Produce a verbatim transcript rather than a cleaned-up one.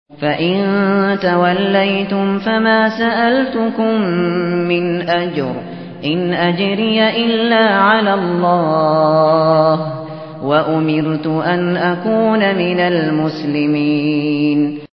فَإِن تَوَلَّيْتُمْ فَمَا سَأَلْتُكُم مِّنْ أَجْرٍ ۖ إِنْ أَجْرِيَ إِلَّا عَلَى اللَّهِ ۖ وَأُمِرْتُ أَنْ أَكُونَ مِنَ الْمُسْلِمِينَ